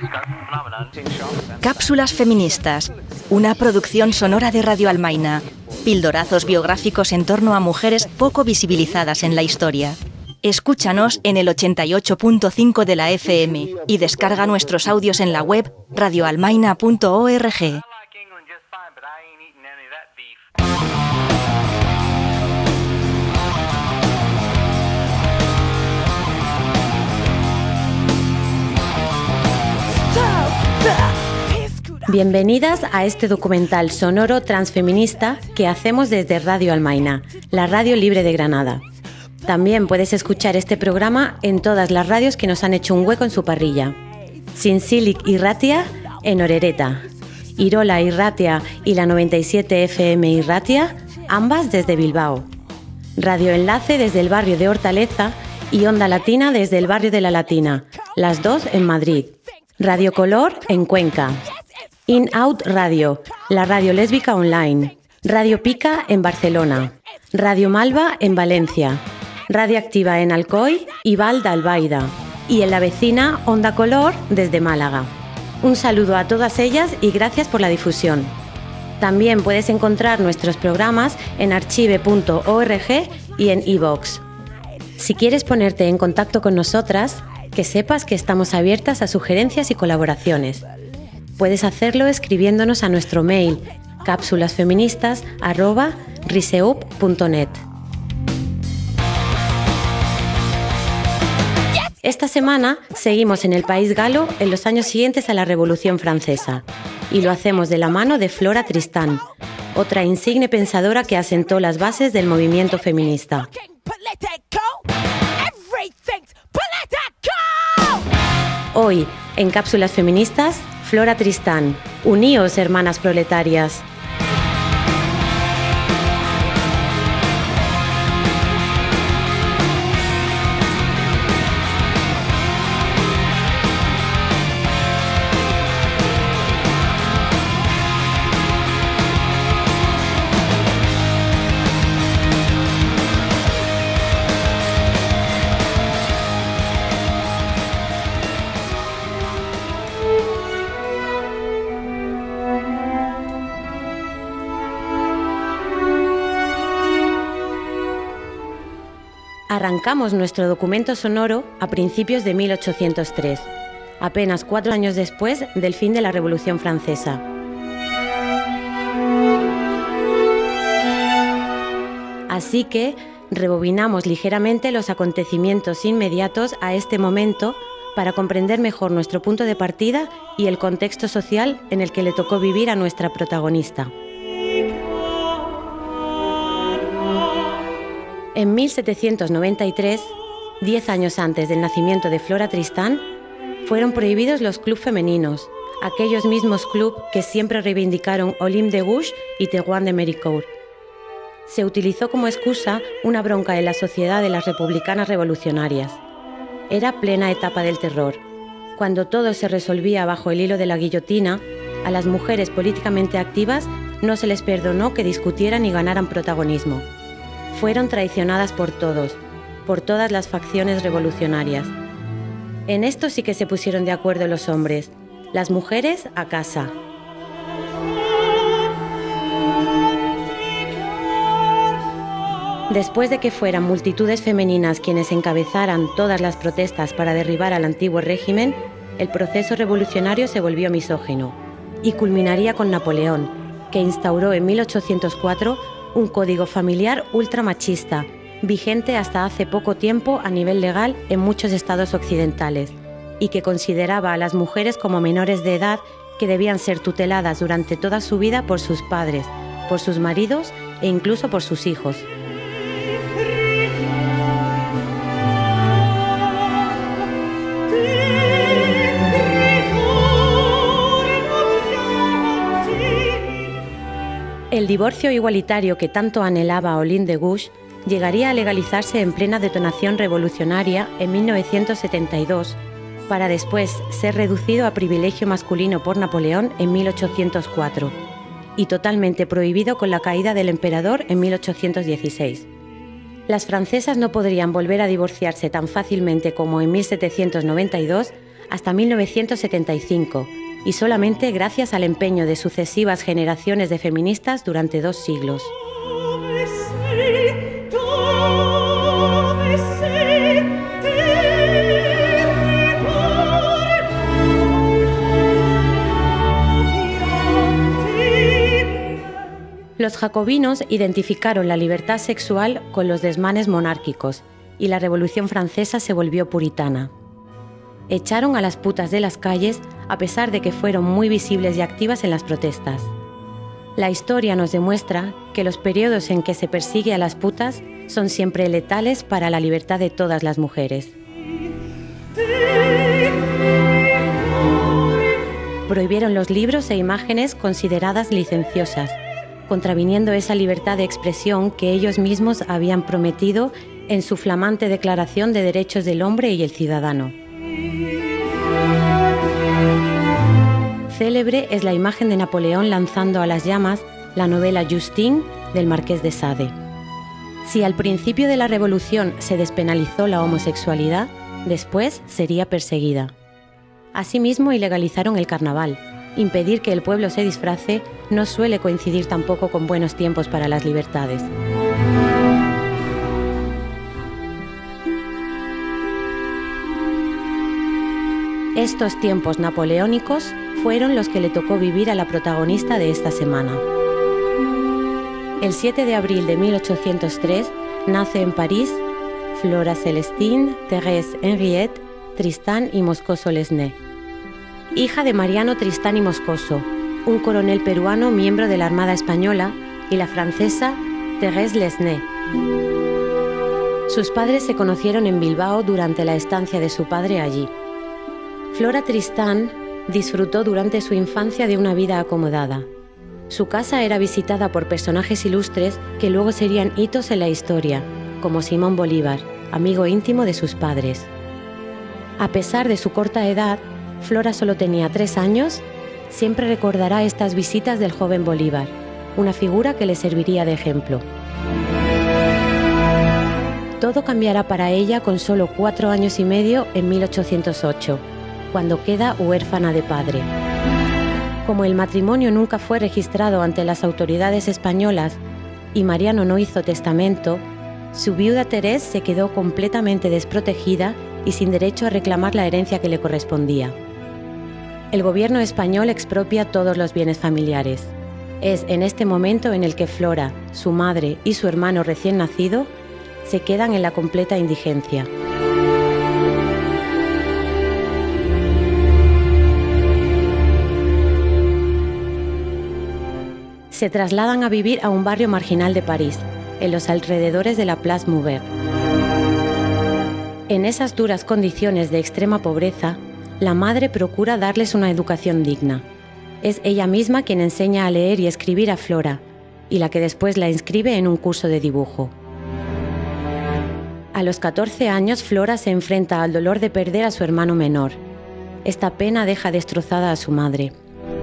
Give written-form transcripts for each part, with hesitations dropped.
Cápsulas feministas, una producción sonora de Radio Almaina. Pildorazos biográficos en torno a mujeres poco visibilizadas en la historia. Escúchanos en el 88.5 de la FM y descarga nuestros audios en la web radioalmaina.org. Bienvenidas a este documental sonoro transfeminista que hacemos desde Radio Almaina, la radio libre de Granada. También puedes escuchar este programa en todas las radios que nos han hecho un hueco en su parrilla. Sinsilic y Ratia en Orereta, Irola y Ratia y la 97 FM y Ratia, ambas desde Bilbao. Radio Enlace desde el barrio de Hortaleza y Onda Latina desde el barrio de La Latina, las dos en Madrid. Radio Color en Cuenca. In Out Radio, la radio lésbica online. Radio Pica en Barcelona. Radio Malva en Valencia. Radio Activa en Alcoy y Valda Albaida. Y en la vecina Onda Color desde Málaga. Un saludo a todas ellas y gracias por la difusión. También puedes encontrar nuestros programas en archive.org y en iVoox. Si quieres ponerte en contacto con nosotras, que sepas que estamos abiertas a sugerencias y colaboraciones. Puedes hacerlo escribiéndonos a nuestro mail cápsulasfeministas@riseup.net. Esta semana seguimos en el país galo en los años siguientes a la Revolución Francesa y lo hacemos de la mano de Flora Tristán, otra insigne pensadora que asentó las bases del movimiento feminista. Hoy, en Cápsulas Feministas, Flora Tristán. Uníos, hermanas proletarias. Arrancamos nuestro documento sonoro a principios de 1803, apenas 4 años después del fin de la Revolución Francesa. Así que rebobinamos ligeramente los acontecimientos inmediatos a este momento para comprender mejor nuestro punto de partida y el contexto social en el que le tocó vivir a nuestra protagonista. En 1793, 10 años antes del nacimiento de Flora Tristán, fueron prohibidos los clubs femeninos, aquellos mismos clubs que siempre reivindicaron Olympe de Gouges y Tehuan de Méricourt. Se utilizó como excusa una bronca en la sociedad de las republicanas revolucionarias. Era plena etapa del terror. Cuando todo se resolvía bajo el hilo de la guillotina, a las mujeres políticamente activas no se les perdonó que discutieran y ganaran protagonismo. Fueron traicionadas por todos, por todas las facciones revolucionarias. En esto sí que se pusieron de acuerdo los hombres, las mujeres a casa. Después de que fueran multitudes femeninas quienes encabezaran todas las protestas para derribar al antiguo régimen, el proceso revolucionario se volvió misógino y culminaría con Napoleón, que instauró en 1804 un código familiar ultramachista, vigente hasta hace poco tiempo a nivel legal en muchos estados occidentales, y que consideraba a las mujeres como menores de edad que debían ser tuteladas durante toda su vida por sus padres, por sus maridos e incluso por sus hijos. El divorcio igualitario que tanto anhelaba Olympe de Gouges llegaría a legalizarse en plena detonación revolucionaria en 1972, para después ser reducido a privilegio masculino por Napoleón en 1804 y totalmente prohibido con la caída del emperador en 1816. Las francesas no podrían volver a divorciarse tan fácilmente como en 1792 hasta 1975, y solamente gracias al empeño de sucesivas generaciones de feministas durante 2 siglos. Los jacobinos identificaron la libertad sexual con los desmanes monárquicos y la Revolución Francesa se volvió puritana. Echaron a las putas de las calles a pesar de que fueron muy visibles y activas en las protestas. La historia nos demuestra que los periodos en que se persigue a las putas son siempre letales para la libertad de todas las mujeres. Prohibieron los libros e imágenes consideradas licenciosas, contraviniendo esa libertad de expresión que ellos mismos habían prometido en su flamante Declaración de Derechos del Hombre y el Ciudadano. Célebre es la imagen de Napoleón lanzando a las llamas la novela Justine del Marqués de Sade. Si al principio de la Revolución se despenalizó la homosexualidad, después sería perseguida. Asimismo, ilegalizaron el carnaval. Impedir que el pueblo se disfrace no suele coincidir tampoco con buenos tiempos para las libertades. Estos tiempos napoleónicos fueron los que le tocó vivir a la protagonista de esta semana. El 7 de abril de 1803 nace en París Flora Célestine Thérèse Henriette Tristán y Moscoso Lesné, hija de Mariano Tristán y Moscoso, un coronel peruano miembro de la Armada Española, y la francesa Thérèse Lesné. Sus padres se conocieron en Bilbao durante la estancia de su padre allí. Flora Tristán disfrutó durante su infancia de una vida acomodada. Su casa era visitada por personajes ilustres que luego serían hitos en la historia, como Simón Bolívar, amigo íntimo de sus padres. A pesar de su corta edad, Flora solo tenía 3 años, siempre recordará estas visitas del joven Bolívar, una figura que le serviría de ejemplo. Todo cambiará para ella con solo 4 años y medio en 1808, cuando queda huérfana de padre. Como el matrimonio nunca fue registrado ante las autoridades españolas y Mariano no hizo testamento, su viuda Thérèse se quedó completamente desprotegida y sin derecho a reclamar la herencia que le correspondía. El gobierno español expropia todos los bienes familiares. Es en este momento en el que Flora, su madre y su hermano recién nacido se quedan en la completa indigencia. Se trasladan a vivir a un barrio marginal de París, en los alrededores de la Place Maubert. En esas duras condiciones de extrema pobreza, la madre procura darles una educación digna. Es ella misma quien enseña a leer y escribir a Flora, y la que después la inscribe en un curso de dibujo. A los 14 años, Flora se enfrenta al dolor de perder a su hermano menor. Esta pena deja destrozada a su madre.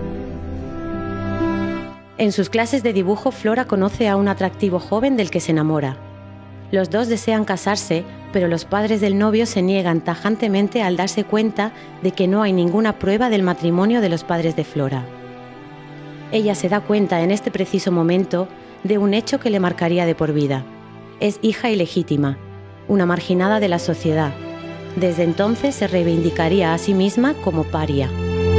En sus clases de dibujo, Flora conoce a un atractivo joven del que se enamora. Los dos desean casarse, pero los padres del novio se niegan tajantemente al darse cuenta de que no hay ninguna prueba del matrimonio de los padres de Flora. Ella se da cuenta en este preciso momento de un hecho que le marcaría de por vida. Es hija ilegítima, una marginada de la sociedad. Desde entonces se reivindicaría a sí misma como paria.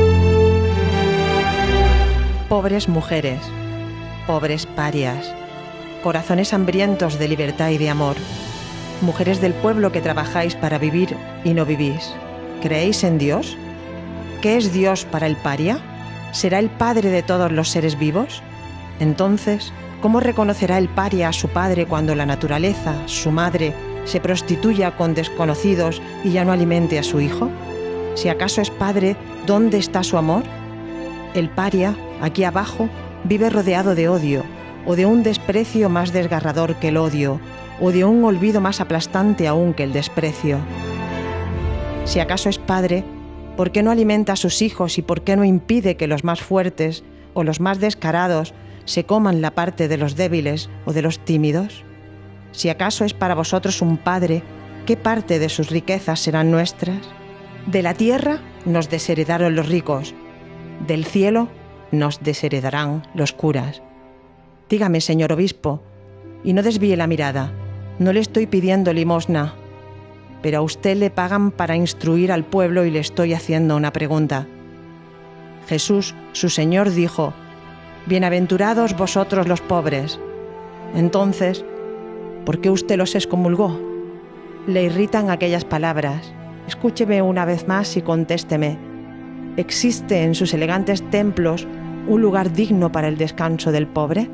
Pobres mujeres, pobres parias, corazones hambrientos de libertad y de amor, mujeres del pueblo que trabajáis para vivir y no vivís. ¿Creéis en Dios? ¿Qué es Dios para el paria? ¿Será el padre de todos los seres vivos? Entonces, ¿cómo reconocerá el paria a su padre cuando la naturaleza, su madre, se prostituya con desconocidos y ya no alimente a su hijo? Si acaso es padre, ¿dónde está su amor? El paria, aquí abajo, vive rodeado de odio, o de un desprecio más desgarrador que el odio, o de un olvido más aplastante aún que el desprecio. Si acaso es padre, ¿por qué no alimenta a sus hijos y por qué no impide que los más fuertes o los más descarados se coman la parte de los débiles o de los tímidos? Si acaso es para vosotros un padre, ¿qué parte de sus riquezas serán nuestras? ¿De la tierra nos desheredaron los ricos. Del cielo nos desheredarán los curas. Dígame, señor obispo, y no desvíe la mirada. No le estoy pidiendo limosna, pero a usted le pagan para instruir al pueblo y le estoy haciendo una pregunta. Jesús, su Señor, dijo: «Bienaventurados vosotros los pobres». Entonces, ¿por qué usted los excomulgó? Le irritan aquellas palabras. Escúcheme una vez más y contésteme. ¿Existe en sus elegantes templos un lugar digno para el descanso del pobre?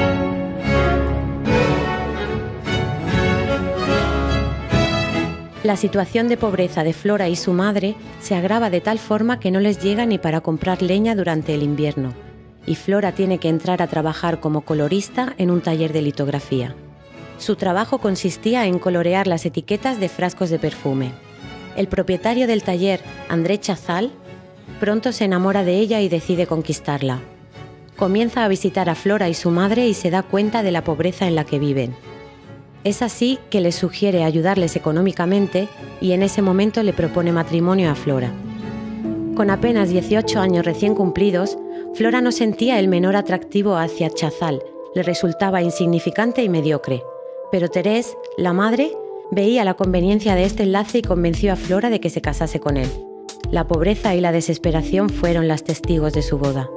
La situación de pobreza de Flora y su madre se agrava de tal forma que no les llega ni para comprar leña durante el invierno, y Flora tiene que entrar a trabajar como colorista en un taller de litografía. Su trabajo consistía en colorear las etiquetas de frascos de perfume. El propietario del taller, André Chazal, pronto se enamora de ella y decide conquistarla. Comienza a visitar a Flora y su madre y se da cuenta de la pobreza en la que viven. Es así que les sugiere ayudarles económicamente y en ese momento le propone matrimonio a Flora. Con apenas 18 años recién cumplidos, Flora no sentía el menor atractivo hacia Chazal, le resultaba insignificante y mediocre. Pero Thérèse, la madre, veía la conveniencia de este enlace y convenció a Flora de que se casase con él. La pobreza y la desesperación fueron las testigos de su boda.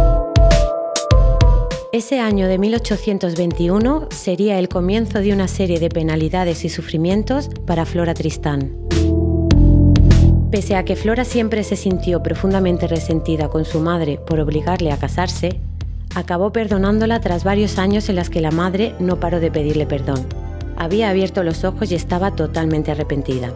Ese año de 1821 sería el comienzo de una serie de penalidades y sufrimientos para Flora Tristán. Pese a que Flora siempre se sintió profundamente resentida con su madre por obligarle a casarse, acabó perdonándola tras varios años en los que la madre no paró de pedirle perdón. Había abierto los ojos y estaba totalmente arrepentida.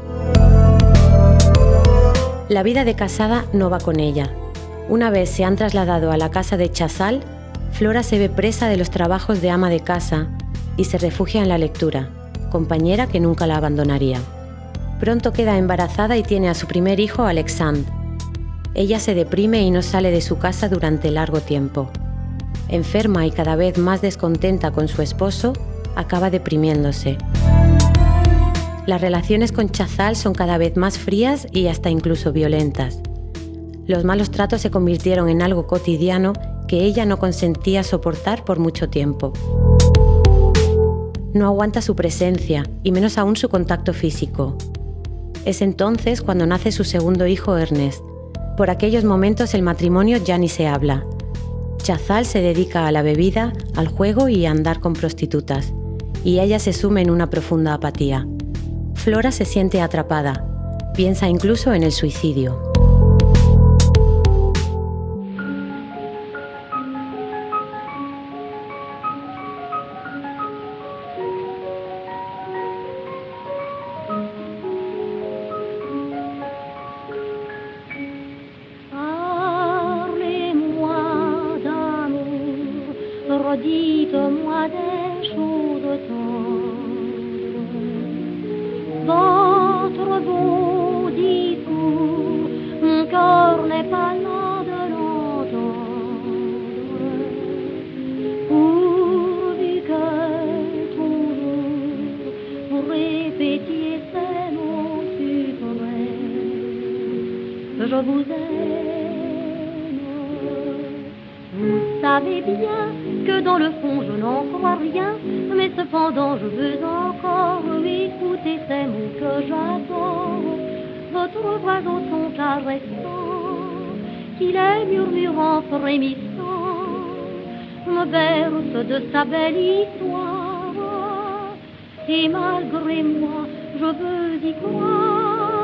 La vida de casada no va con ella. Una vez se han trasladado a la casa de Chazal, Flora se ve presa de los trabajos de ama de casa y se refugia en la lectura, compañera que nunca la abandonaría. Pronto queda embarazada y tiene a su primer hijo, Alexandre. Ella se deprime y no sale de su casa durante largo tiempo. Enferma y cada vez más descontenta con su esposo, acaba deprimiéndose. Las relaciones con Chazal son cada vez más frías y hasta incluso violentas. Los malos tratos se convirtieron en algo cotidiano que ella no consentía soportar por mucho tiempo. No aguanta su presencia y menos aún su contacto físico. Es entonces cuando nace su segundo hijo, Ernest. Por aquellos momentos el matrimonio ya ni se habla. Chazal se dedica a la bebida, al juego y a andar con prostitutas, y ella se sume en una profunda apatía. Flora se siente atrapada, piensa incluso en el suicidio. Dites-moi des choses tendres. Votre beau discours, mon cœur n'est pas là de l'entendre. Pourvu que toujours vous répétiez ces mots suprêmes. Je vous aime. Vous savez bien que dans le fond je n'en crois rien, mais cependant je veux encore écouter ces mots que j'adore. Votre voix au son caressant, qui les murmurant frémissant, me berce de sa belle histoire. Et malgré moi, je veux y croire.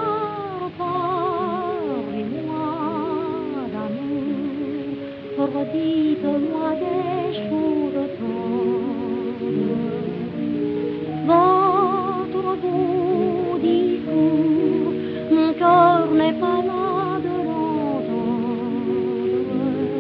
Parlez-moi d'amour, redites-moi des choses tendres. Votre beau discours, mon cœur n'est pas là de l'entendre.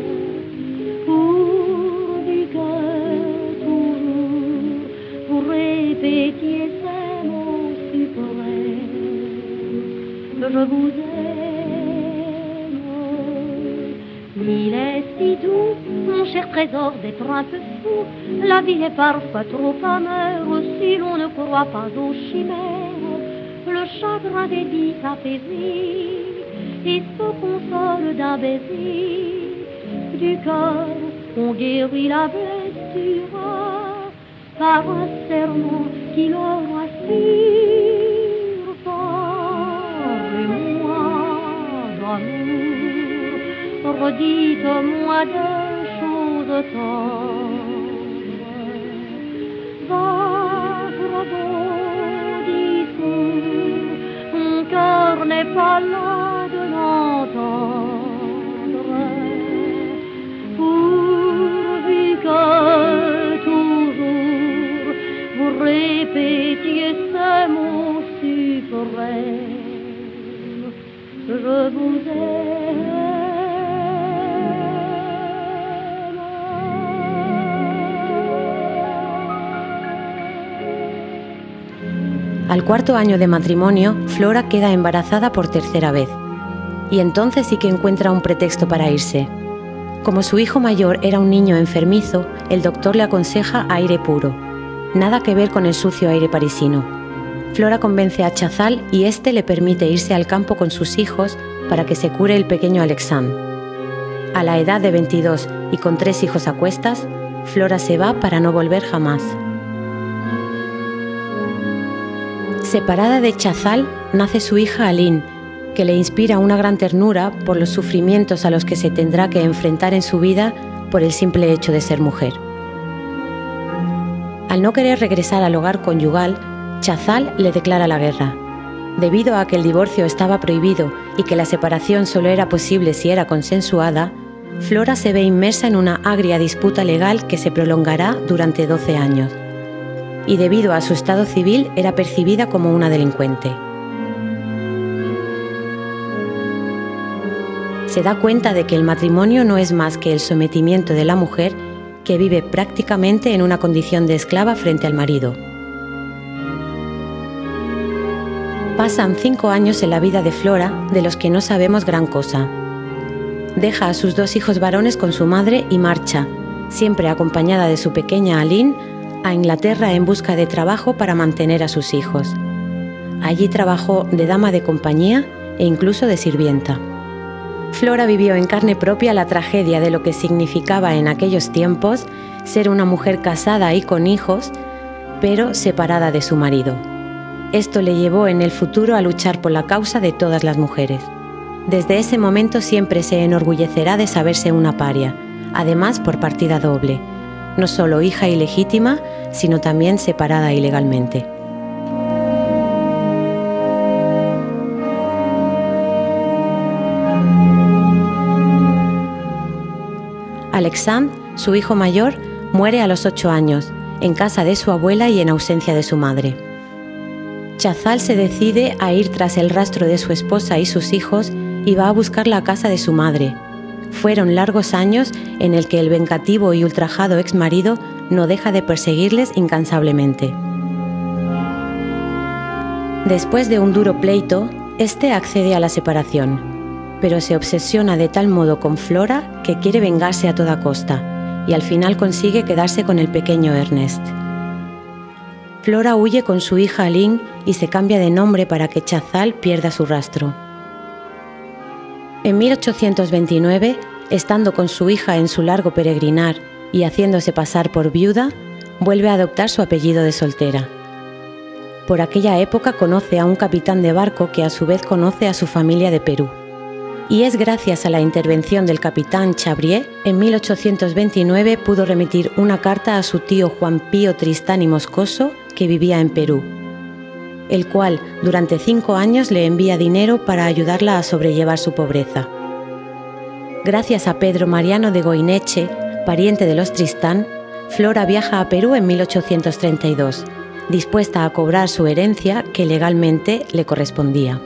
Pourvu que toujours vous répétiez ces mots suprêmes. Je vous aime. Il est si doux, mon cher trésor, d'être un peu fou. La vie est parfois trop amère si l'on ne croit pas aux chimères. Le chagrin des vies apaisées, et se console d'un baiser. Du cœur, on guérit la blessure par un serment qui leur assure. Parlez-moi d'amour, redites-moi des choses tendres. Vagabondissons, mon cœur n'est pas là de l'entendre. Pourvu que toujours vous répétiez ces mots suprêmes, je vous aime. Al cuarto año de matrimonio, Flora queda embarazada por tercera vez. Y entonces sí que encuentra un pretexto para irse. Como su hijo mayor era un niño enfermizo, el doctor le aconseja aire puro. Nada que ver con el sucio aire parisino. Flora convence a Chazal y este le permite irse al campo con sus hijos para que se cure el pequeño Alexandre. A la edad de 22 y con 3 hijos a cuestas, Flora se va para no volver jamás. Separada de Chazal, nace su hija Aline, que le inspira una gran ternura por los sufrimientos a los que se tendrá que enfrentar en su vida por el simple hecho de ser mujer. Al no querer regresar al hogar conyugal, Chazal le declara la guerra. Debido a que el divorcio estaba prohibido y que la separación solo era posible si era consensuada, Flora se ve inmersa en una agria disputa legal que se prolongará durante 12 años. Y debido a su estado civil era percibida como una delincuente. Se da cuenta de que el matrimonio no es más que el sometimiento de la mujer que vive prácticamente en una condición de esclava frente al marido. Pasan 5 años en la vida de Flora, de los que no sabemos gran cosa. Deja a sus 2 hijos varones con su madre y marcha, siempre acompañada de su pequeña Aline, a Inglaterra en busca de trabajo para mantener a sus hijos. Allí trabajó de dama de compañía e incluso de sirvienta. Flora vivió en carne propia la tragedia de lo que significaba en aquellos tiempos ser una mujer casada y con hijos, pero separada de su marido. Esto le llevó en el futuro a luchar por la causa de todas las mujeres. Desde ese momento siempre se enorgullecerá de saberse una paria, además por partida doble, no solo hija ilegítima, sino también separada ilegalmente. Alexandre, su hijo mayor, muere a los 8 años, en casa de su abuela y en ausencia de su madre. Chazal se decide a ir tras el rastro de su esposa y sus hijos y va a buscar la casa de su madre. Fueron largos años en el que el vengativo y ultrajado exmarido no deja de perseguirles incansablemente. Después de un duro pleito, este accede a la separación, pero se obsesiona de tal modo con Flora que quiere vengarse a toda costa y al final consigue quedarse con el pequeño Ernest. Flora huye con su hija Aline y se cambia de nombre para que Chazal pierda su rastro. En 1829, estando con su hija en su largo peregrinar y haciéndose pasar por viuda, vuelve a adoptar su apellido de soltera. Por aquella época conoce a un capitán de barco que a su vez conoce a su familia de Perú. Y es gracias a la intervención del capitán Chabrier, en 1829 pudo remitir una carta a su tío Juan Pío Tristán y Moscoso, que vivía en Perú, el cual durante 5 años le envía dinero para ayudarla a sobrellevar su pobreza. Gracias a Pedro Mariano de Goineche, pariente de los Tristán, Flora viaja a Perú en 1832, dispuesta a cobrar su herencia que legalmente le correspondía.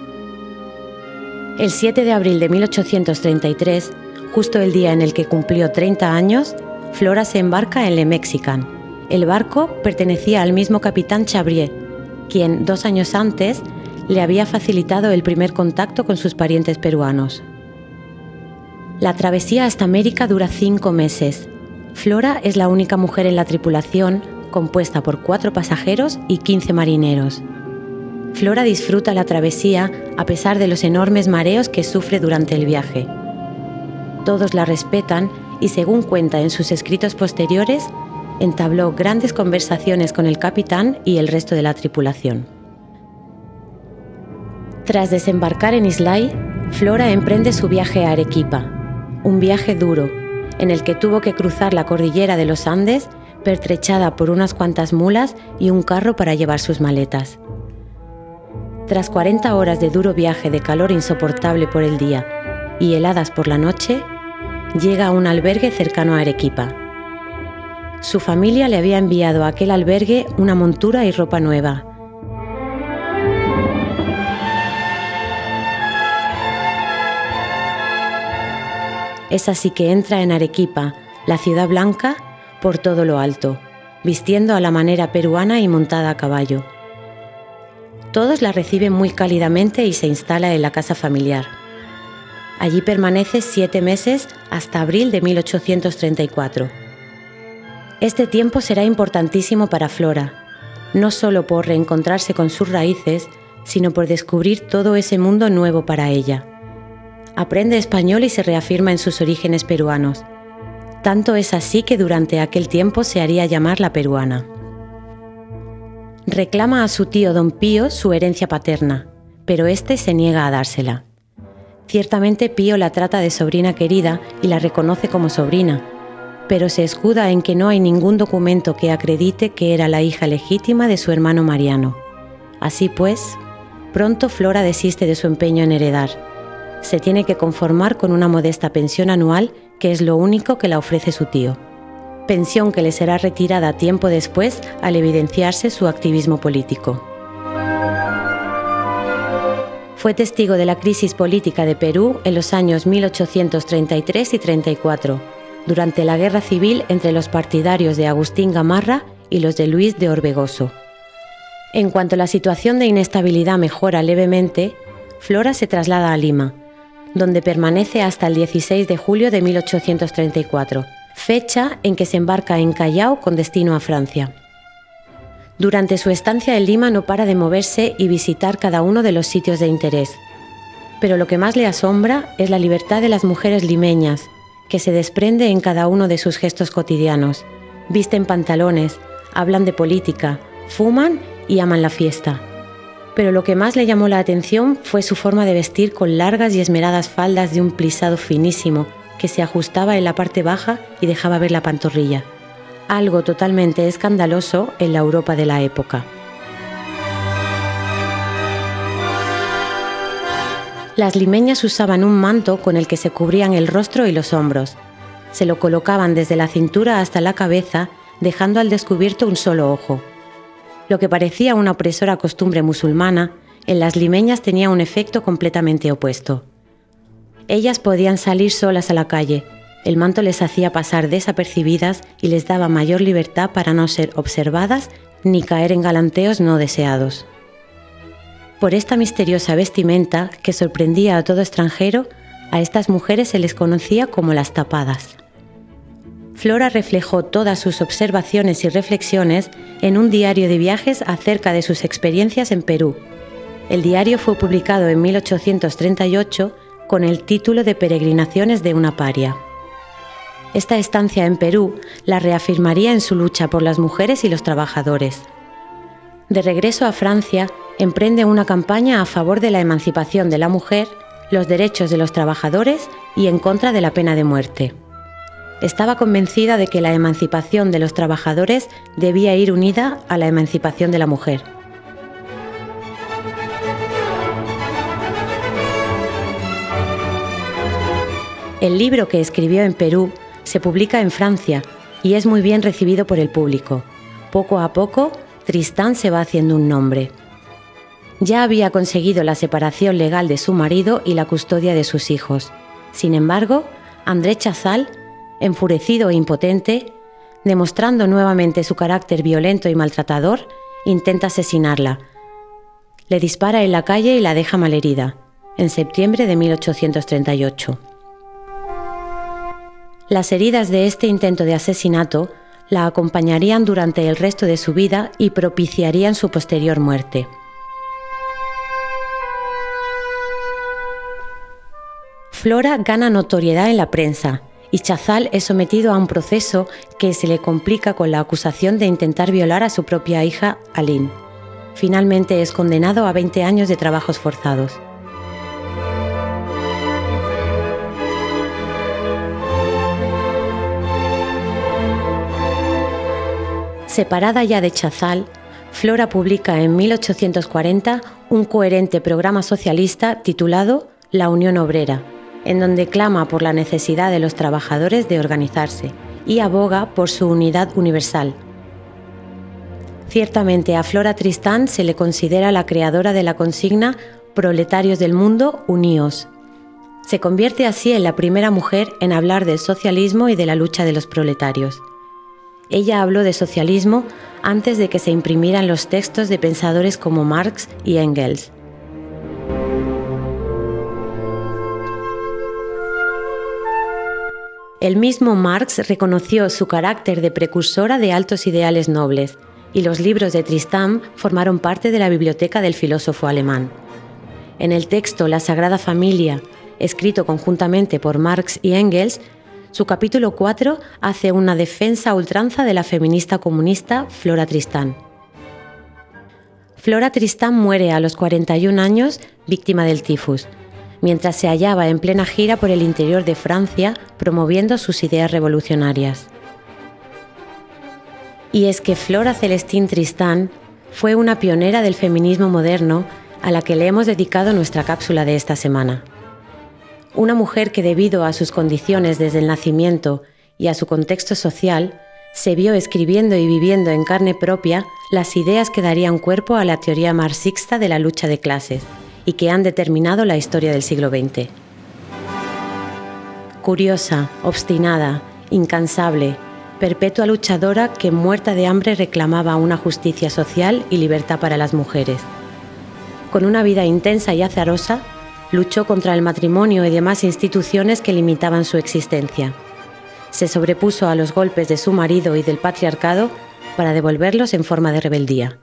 El 7 de abril de 1833, justo el día en el que cumplió 30 años, Flora se embarca en Le Mexican. El barco pertenecía al mismo capitán Chabrier, quien 2 años antes le había facilitado el primer contacto con sus parientes peruanos. La travesía hasta América dura 5 meses. Flora es la única mujer en la tripulación, compuesta por 4 pasajeros y 15 marineros. Flora disfruta la travesía a pesar de los enormes mareos que sufre durante el viaje. Todos la respetan y, según cuenta en sus escritos posteriores, entabló grandes conversaciones con el capitán y el resto de la tripulación. Tras desembarcar en Islay, Flora emprende su viaje a Arequipa, un viaje duro, en el que tuvo que cruzar la cordillera de los Andes, pertrechada por unas cuantas mulas y un carro para llevar sus maletas. Tras 40 horas de duro viaje de calor insoportable por el día y heladas por la noche, llega a un albergue cercano a Arequipa. Su familia le había enviado a aquel albergue una montura y ropa nueva. Es así que entra en Arequipa, la ciudad blanca, por todo lo alto, vistiendo a la manera peruana y montada a caballo. Todos la reciben muy cálidamente y se instala en la casa familiar. Allí permanece 7 meses hasta abril de 1834. Este tiempo será importantísimo para Flora, no solo por reencontrarse con sus raíces, sino por descubrir todo ese mundo nuevo para ella. Aprende español y se reafirma en sus orígenes peruanos. Tanto es así que durante aquel tiempo se haría llamar la peruana. Reclama a su tío don Pío su herencia paterna, pero este se niega a dársela. Ciertamente Pío la trata de sobrina querida y la reconoce como sobrina, pero se escuda en que no hay ningún documento que acredite que era la hija legítima de su hermano Mariano. Así pues, pronto Flora desiste de su empeño en heredar. Se tiene que conformar con una modesta pensión anual, que es lo único que la ofrece su tío. Pensión que le será retirada tiempo después al evidenciarse su activismo político. Fue testigo de la crisis política de Perú en los años 1833 y 34, durante la guerra civil entre los partidarios de Agustín Gamarra y los de Luis de Orbegoso. En cuanto la situación de inestabilidad mejora levemente, Flora se traslada a Lima, donde permanece hasta el 16 de julio de 1834, fecha en que se embarca en Callao con destino a Francia. Durante su estancia en Lima no para de moverse y visitar cada uno de los sitios de interés. Pero lo que más le asombra es la libertad de las mujeres limeñas, que se desprende en cada uno de sus gestos cotidianos. Visten pantalones, hablan de política, fuman y aman la fiesta. Pero lo que más le llamó la atención fue su forma de vestir con largas y esmeradas faldas de un plisado finísimo que se ajustaba en la parte baja y dejaba ver la pantorrilla, algo totalmente escandaloso en la Europa de la época. Las limeñas usaban un manto con el que se cubrían el rostro y los hombros. Se lo colocaban desde la cintura hasta la cabeza, dejando al descubierto un solo ojo. Lo que parecía una opresora costumbre musulmana, en las limeñas tenía un efecto completamente opuesto. Ellas podían salir solas a la calle, el manto les hacía pasar desapercibidas y les daba mayor libertad para no ser observadas ni caer en galanteos no deseados. Por esta misteriosa vestimenta, que sorprendía a todo extranjero, a estas mujeres se les conocía como las tapadas. Flora reflejó todas sus observaciones y reflexiones en un diario de viajes acerca de sus experiencias en Perú. El diario fue publicado en 1838 con el título de Peregrinaciones de una paria. Esta estancia en Perú la reafirmaría en su lucha por las mujeres y los trabajadores. De regreso a Francia, emprende una campaña a favor de la emancipación de la mujer, los derechos de los trabajadores y en contra de la pena de muerte. Estaba convencida de que la emancipación de los trabajadores debía ir unida a la emancipación de la mujer. El libro que escribió en Perú se publica en Francia y es muy bien recibido por el público. Poco a poco, Tristán se va haciendo un nombre. Ya había conseguido la separación legal de su marido y la custodia de sus hijos. Sin embargo, André Chazal, enfurecido e impotente, demostrando nuevamente su carácter violento y maltratador, intenta asesinarla. Le dispara en la calle y la deja malherida, en septiembre de 1838. Las heridas de este intento de asesinato la acompañarían durante el resto de su vida y propiciarían su posterior muerte. Flora gana notoriedad en la prensa y Chazal es sometido a un proceso que se le complica con la acusación de intentar violar a su propia hija, Aline. Finalmente es condenado a 20 años de trabajos forzados. Separada ya de Chazal, Flora publica en 1840 un coherente programa socialista titulado La Unión Obrera, en donde clama por la necesidad de los trabajadores de organizarse y aboga por su unidad universal. Ciertamente a Flora Tristán se le considera la creadora de la consigna Proletarios del mundo, uníos. Se convierte así en la primera mujer en hablar del socialismo y de la lucha de los proletarios. Ella habló de socialismo antes de que se imprimieran los textos de pensadores como Marx y Engels. El mismo Marx reconoció su carácter de precursora de altos ideales nobles, y los libros de Tristán formaron parte de la biblioteca del filósofo alemán. En el texto La Sagrada Familia, escrito conjuntamente por Marx y Engels, su capítulo 4 hace una defensa a ultranza de la feminista comunista Flora Tristán. Flora Tristán muere a los 41 años víctima del tifus, mientras se hallaba en plena gira por el interior de Francia promoviendo sus ideas revolucionarias. Y es que Flora Celestín Tristán fue una pionera del feminismo moderno a la que le hemos dedicado nuestra cápsula de esta semana. Una mujer que, debido a sus condiciones desde el nacimiento y a su contexto social, se vio escribiendo y viviendo en carne propia las ideas que darían cuerpo a la teoría marxista de la lucha de clases y que han determinado la historia del siglo XX. Curiosa, obstinada, incansable, perpetua luchadora que muerta de hambre reclamaba una justicia social y libertad para las mujeres. Con una vida intensa y azarosa, luchó contra el matrimonio y demás instituciones que limitaban su existencia. Se sobrepuso a los golpes de su marido y del patriarcado para devolverlos en forma de rebeldía.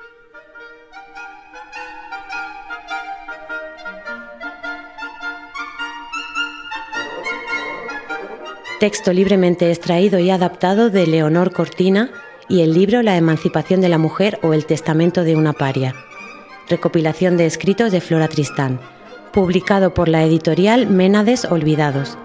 Texto libremente extraído y adaptado de Leonor Cortina y el libro La emancipación de la mujer o el testamento de una paria. Recopilación de escritos de Flora Tristán, publicado por la editorial Ménades Olvidados,